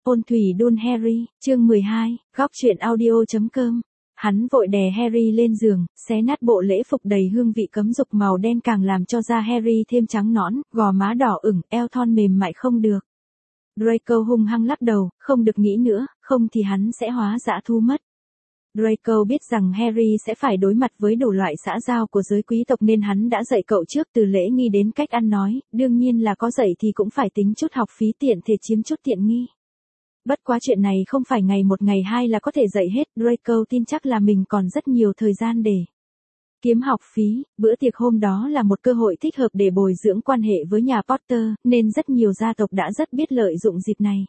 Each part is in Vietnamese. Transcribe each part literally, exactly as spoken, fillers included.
Hôn thủy đun Harry, chương mười hai, góc truyện audio chấm com. Hắn vội đè Harry lên giường, xé nát bộ lễ phục đầy hương vị cấm dục màu đen càng làm cho da Harry thêm trắng nõn, gò má đỏ ửng, eo thon mềm mại không được. Draco hung hăng lắc đầu, không được nghĩ nữa, không thì hắn sẽ hóa dã thú mất. Draco biết rằng Harry sẽ phải đối mặt với đủ loại xã giao của giới quý tộc nên hắn đã dạy cậu trước từ lễ nghi đến cách ăn nói, đương nhiên là có dạy thì cũng phải tính chút học phí tiện thể chiếm chút tiện nghi. Bất quá chuyện này không phải ngày một ngày hai là có thể dạy hết, Draco tin chắc là mình còn rất nhiều thời gian để kiếm học phí. Bữa tiệc hôm đó là một cơ hội thích hợp để bồi dưỡng quan hệ với nhà Potter, nên rất nhiều gia tộc đã rất biết lợi dụng dịp này.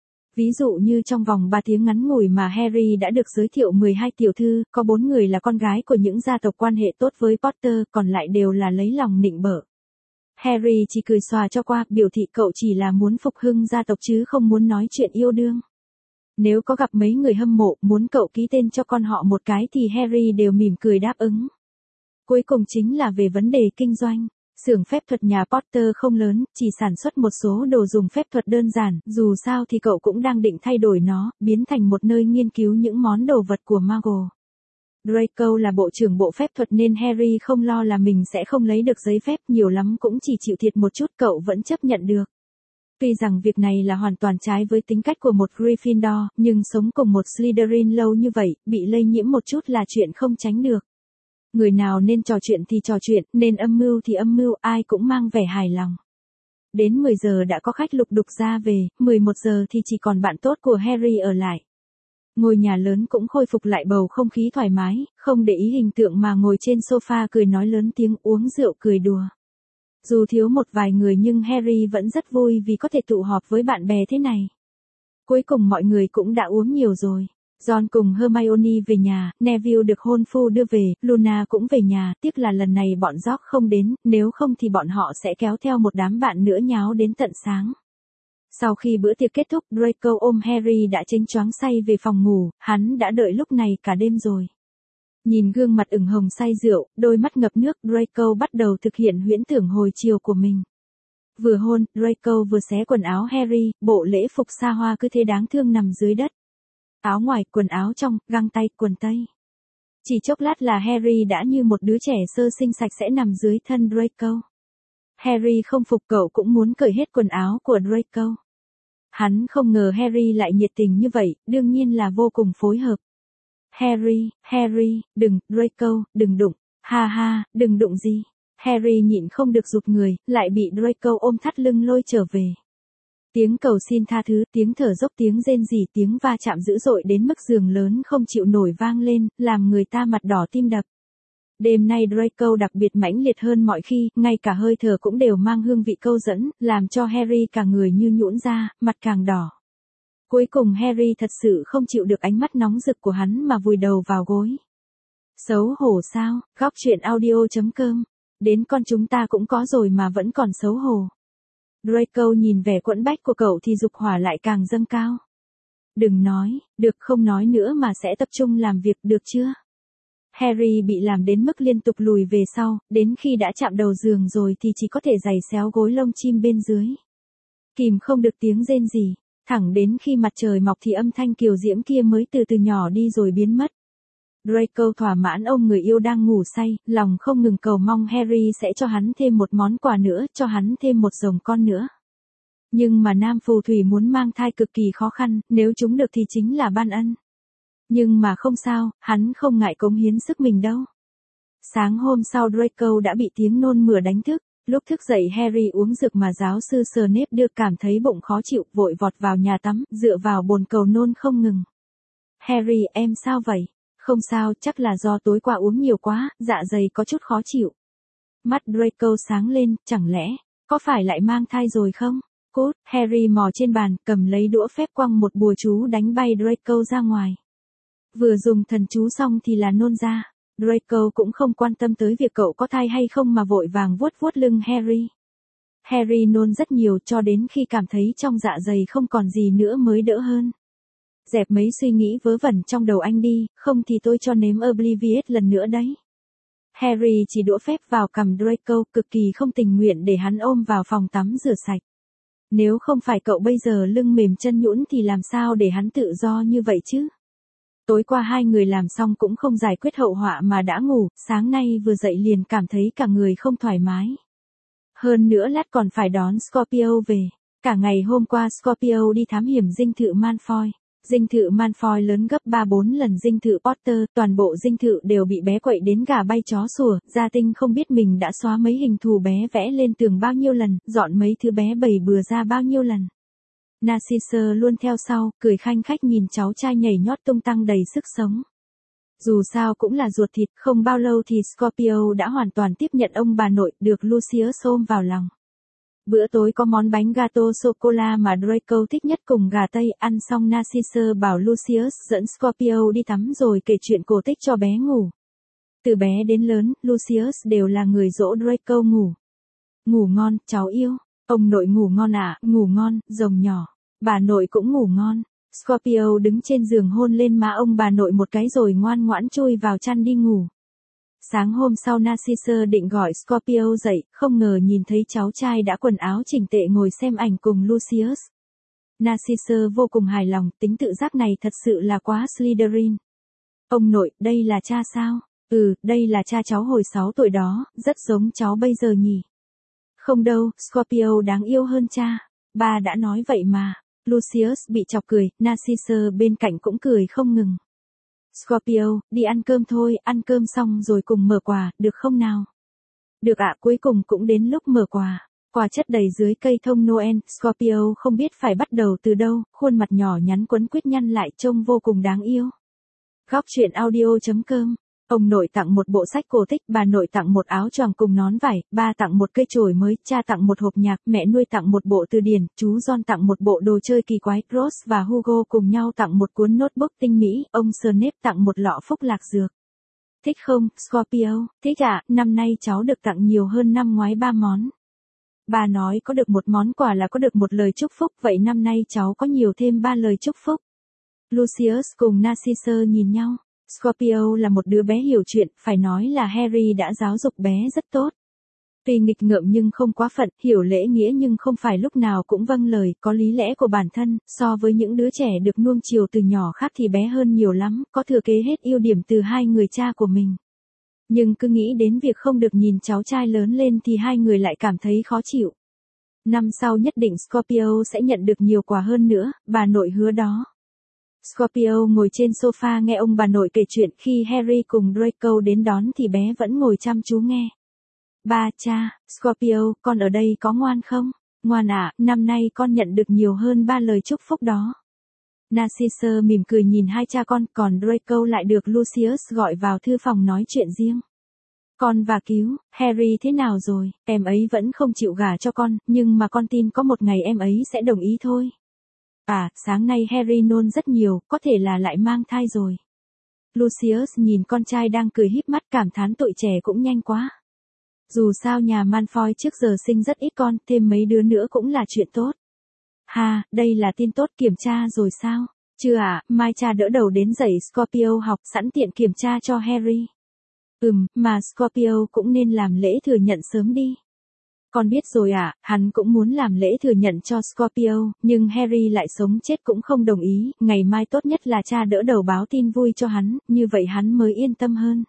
Ví dụ như trong vòng ba tiếng ngắn ngủi mà Harry đã được giới thiệu mười hai tiểu thư, có bốn người là con gái của những gia tộc quan hệ tốt với Potter, còn lại đều là lấy lòng nịnh bợ. Harry chỉ cười xòa cho qua, biểu thị cậu chỉ là muốn phục hưng gia tộc chứ không muốn nói chuyện yêu đương. Nếu có gặp mấy người hâm mộ muốn cậu ký tên cho con họ một cái thì Harry đều mỉm cười đáp ứng. Cuối cùng chính là về vấn đề kinh doanh. Xưởng phép thuật nhà Potter không lớn, chỉ sản xuất một số đồ dùng phép thuật đơn giản, dù sao thì cậu cũng đang định thay đổi nó, biến thành một nơi nghiên cứu những món đồ vật của Muggle. Draco là bộ trưởng bộ phép thuật nên Harry không lo là mình sẽ không lấy được giấy phép, nhiều lắm cũng chỉ chịu thiệt một chút cậu vẫn chấp nhận được. Tuy rằng việc này là hoàn toàn trái với tính cách của một Gryffindor, nhưng sống cùng một Slytherin lâu như vậy, bị lây nhiễm một chút là chuyện không tránh được. Người nào nên trò chuyện thì trò chuyện, nên âm mưu thì âm mưu, ai cũng mang vẻ hài lòng. Đến mười giờ đã có khách lục đục ra về, mười một giờ thì chỉ còn bạn tốt của Harry ở lại. Ngôi nhà lớn cũng khôi phục lại bầu không khí thoải mái, không để ý hình tượng mà ngồi trên sofa cười nói lớn tiếng uống rượu cười đùa. Dù thiếu một vài người nhưng Harry vẫn rất vui vì có thể tụ họp với bạn bè thế này. Cuối cùng mọi người cũng đã uống nhiều rồi. Ron cùng Hermione về nhà, Neville được hôn phu đưa về, Luna cũng về nhà, tiếc là lần này bọn George không đến, nếu không thì bọn họ sẽ kéo theo một đám bạn nữa nháo đến tận sáng. Sau khi bữa tiệc kết thúc, Draco ôm Harry đã chênh choáng say về phòng ngủ, hắn đã đợi lúc này cả đêm rồi. Nhìn gương mặt ửng hồng say rượu, đôi mắt ngập nước, Draco bắt đầu thực hiện huyễn tưởng hồi chiều của mình. Vừa hôn, Draco vừa xé quần áo Harry, bộ lễ phục xa hoa cứ thế đáng thương nằm dưới đất. Áo ngoài, quần áo trong, găng tay, quần tây. Chỉ chốc lát là Harry đã như một đứa trẻ sơ sinh sạch sẽ nằm dưới thân Draco. Harry không phục, cậu cũng muốn cởi hết quần áo của Draco. Hắn không ngờ Harry lại nhiệt tình như vậy, đương nhiên là vô cùng phối hợp. Harry, Harry, đừng, Draco, đừng đụng, ha ha, đừng đụng gì. Harry nhịn không được giục người, lại bị Draco ôm thắt lưng lôi trở về. Tiếng cầu xin tha thứ, tiếng thở dốc, tiếng rên rỉ, tiếng va chạm dữ dội đến mức giường lớn không chịu nổi vang lên, làm người ta mặt đỏ tim đập. Đêm nay Draco đặc biệt mãnh liệt hơn mọi khi, ngay cả hơi thở cũng đều mang hương vị câu dẫn, làm cho Harry cả người như nhũn ra, mặt càng đỏ. Cuối cùng Harry thật sự không chịu được ánh mắt nóng rực của hắn mà vùi đầu vào gối. Xấu hổ sao, góc truyện audio chấm com. Đến con chúng ta cũng có rồi mà vẫn còn xấu hổ. Draco nhìn vẻ quẫn bách của cậu thì dục hỏa lại càng dâng cao. Đừng nói, được không nói nữa mà sẽ tập trung làm việc được chưa? Harry bị làm đến mức liên tục lùi về sau, đến khi đã chạm đầu giường rồi thì chỉ có thể giày xéo gối lông chim bên dưới. Kìm không được tiếng rên rỉ, thẳng đến khi mặt trời mọc thì âm thanh kiều diễm kia mới từ từ nhỏ đi rồi biến mất. Draco thỏa mãn ôm người yêu đang ngủ say, lòng không ngừng cầu mong Harry sẽ cho hắn thêm một món quà nữa, cho hắn thêm một rồng con nữa. Nhưng mà nam phù thủy muốn mang thai cực kỳ khó khăn, nếu chúng được thì chính là ban ân. Nhưng mà không sao, hắn không ngại cống hiến sức mình đâu. Sáng hôm sau Draco đã bị tiếng nôn mửa đánh thức, lúc thức dậy Harry uống dược mà giáo sư Snape đưa, cảm thấy bụng khó chịu, vội vọt vào nhà tắm, dựa vào bồn cầu nôn không ngừng. Harry, em sao vậy? Không sao, chắc là do tối qua uống nhiều quá, dạ dày có chút khó chịu. Mắt Draco sáng lên, chẳng lẽ, có phải lại mang thai rồi không? Cút, Harry mò trên bàn, cầm lấy đũa phép quăng một bùa chú đánh bay Draco ra ngoài. Vừa dùng thần chú xong thì là nôn ra. Draco cũng không quan tâm tới việc cậu có thai hay không mà vội vàng vuốt vuốt lưng Harry. Harry nôn rất nhiều cho đến khi cảm thấy trong dạ dày không còn gì nữa mới đỡ hơn. Dẹp mấy suy nghĩ vớ vẩn trong đầu anh đi, không thì tôi cho nếm Oblivious lần nữa đấy. Harry chỉ đũa phép vào cằm Draco, cực kỳ không tình nguyện để hắn ôm vào phòng tắm rửa sạch. Nếu không phải cậu bây giờ lưng mềm chân nhũn thì làm sao để hắn tự do như vậy chứ? Tối qua hai người làm xong cũng không giải quyết hậu họa mà đã ngủ, sáng nay vừa dậy liền cảm thấy cả người không thoải mái. Hơn nữa lát còn phải đón Scorpio về. Cả ngày hôm qua Scorpio đi thám hiểm dinh thự Malfoy. Dinh thự Malfoy lớn gấp ba bốn lần dinh thự Potter, toàn bộ dinh thự đều bị bé quậy đến gà bay chó sủa, Gia Tinh không biết mình đã xóa mấy hình thù bé vẽ lên tường bao nhiêu lần, dọn mấy thứ bé bày bừa ra bao nhiêu lần. Narcisse luôn theo sau, cười khanh khách nhìn cháu trai nhảy nhót tung tăng đầy sức sống. Dù sao cũng là ruột thịt, không bao lâu thì Scorpio đã hoàn toàn tiếp nhận ông bà nội, được Lucius ôm vào lòng. Bữa tối có món bánh gato sô-cô-la mà Draco thích nhất cùng gà tây, ăn xong Narcisse bảo Lucius dẫn Scorpio đi tắm rồi kể chuyện cổ tích cho bé ngủ. Từ bé đến lớn, Lucius đều là người dỗ Draco ngủ. Ngủ ngon, cháu yêu. Ông nội ngủ ngon ạ, à, ngủ ngon, rồng nhỏ. Bà nội cũng ngủ ngon. Scorpio đứng trên giường hôn lên má ông bà nội một cái rồi ngoan ngoãn chui vào chăn đi ngủ. Sáng hôm sau Narcisse định gọi Scorpio dậy, không ngờ nhìn thấy cháu trai đã quần áo chỉnh tệ ngồi xem ảnh cùng Lucius. Narcisse vô cùng hài lòng, tính tự giác này thật sự là quá Slytherin. Ông nội, đây là cha sao? Ừ, đây là cha cháu hồi sáu tuổi đó, rất giống cháu bây giờ nhỉ? Không đâu, Scorpio đáng yêu hơn cha. Ba đã nói vậy mà. Lucius bị chọc cười, Narcisse bên cạnh cũng cười không ngừng. Scorpio, đi ăn cơm thôi, ăn cơm xong rồi cùng mở quà, được không nào? Được ạ, cuối cùng cũng đến lúc mở quà. Quà chất đầy dưới cây thông Noel, Scorpio không biết phải bắt đầu từ đâu, khuôn mặt nhỏ nhắn quấn quýt nhăn lại trông vô cùng đáng yêu. Góc truyện audio chấm com. Ông nội tặng một bộ sách cổ tích, bà nội tặng một áo choàng cùng nón vải, ba tặng một cây chổi mới, cha tặng một hộp nhạc, mẹ nuôi tặng một bộ từ điển, chú John tặng một bộ đồ chơi kỳ quái, Rose và Hugo cùng nhau tặng một cuốn notebook tinh mỹ, ông Snape tặng một lọ phúc lạc dược. Thích không, Scorpio? Thích ạ, à, năm nay cháu được tặng nhiều hơn năm ngoái ba món. Bà nói có được một món quà là có được một lời chúc phúc, vậy năm nay cháu có nhiều thêm ba lời chúc phúc. Lucius cùng Narcisse nhìn nhau. Scorpio là một đứa bé hiểu chuyện, phải nói là Harry đã giáo dục bé rất tốt. Tuy nghịch ngợm nhưng không quá phận, hiểu lễ nghĩa nhưng không phải lúc nào cũng vâng lời, có lý lẽ của bản thân, so với những đứa trẻ được nuông chiều từ nhỏ khác thì bé hơn nhiều lắm, có thừa kế hết ưu điểm từ hai người cha của mình. Nhưng cứ nghĩ đến việc không được nhìn cháu trai lớn lên thì hai người lại cảm thấy khó chịu. Năm sau nhất định Scorpio sẽ nhận được nhiều quà hơn nữa, bà nội hứa đó. Scorpio ngồi trên sofa nghe ông bà nội kể chuyện, khi Harry cùng Draco đến đón thì bé vẫn ngồi chăm chú nghe. Ba, cha, Scorpio, con ở đây có ngoan không? Ngoan ạ, à, năm nay con nhận được nhiều hơn ba lời chúc phúc đó. Narcisse mỉm cười nhìn hai cha con, còn Draco lại được Lucius gọi vào thư phòng nói chuyện riêng. Con và cứu, Harry thế nào rồi, em ấy vẫn không chịu gả cho con, nhưng mà con tin có một ngày em ấy sẽ đồng ý thôi. À, sáng nay Harry nôn rất nhiều, có thể là lại mang thai rồi. Lucius nhìn con trai đang cười híp mắt cảm thán tuổi trẻ cũng nhanh quá. Dù sao nhà Malfoy trước giờ sinh rất ít con, thêm mấy đứa nữa cũng là chuyện tốt. Ha, đây là tin tốt, kiểm tra rồi sao? Chưa à, mai cha đỡ đầu đến dạy Scorpio học, sẵn tiện kiểm tra cho Harry. Ừm, mà Scorpio cũng nên làm lễ thừa nhận sớm đi. Con biết rồi ạ, à, hắn cũng muốn làm lễ thừa nhận cho Scorpio, nhưng Harry lại sống chết cũng không đồng ý, ngày mai tốt nhất là cha đỡ đầu báo tin vui cho hắn, như vậy hắn mới yên tâm hơn.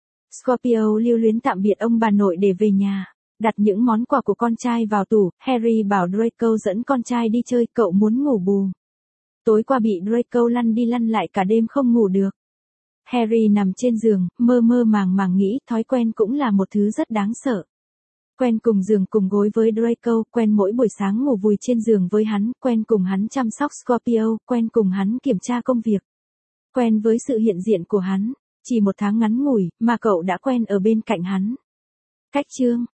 Scorpio lưu luyến tạm biệt ông bà nội để về nhà, đặt những món quà của con trai vào tủ, Harry bảo Draco dẫn con trai đi chơi, cậu muốn ngủ bù. Tối qua bị Draco lăn đi lăn lại cả đêm không ngủ được. Harry nằm trên giường, mơ mơ màng màng nghĩ thói quen cũng là một thứ rất đáng sợ. Quen cùng giường cùng gối với Draco, quen mỗi buổi sáng ngủ vùi trên giường với hắn, quen cùng hắn chăm sóc Scorpio, quen cùng hắn kiểm tra công việc. Quen với sự hiện diện của hắn, chỉ một tháng ngắn ngủi, mà cậu đã quen ở bên cạnh hắn. Cách chương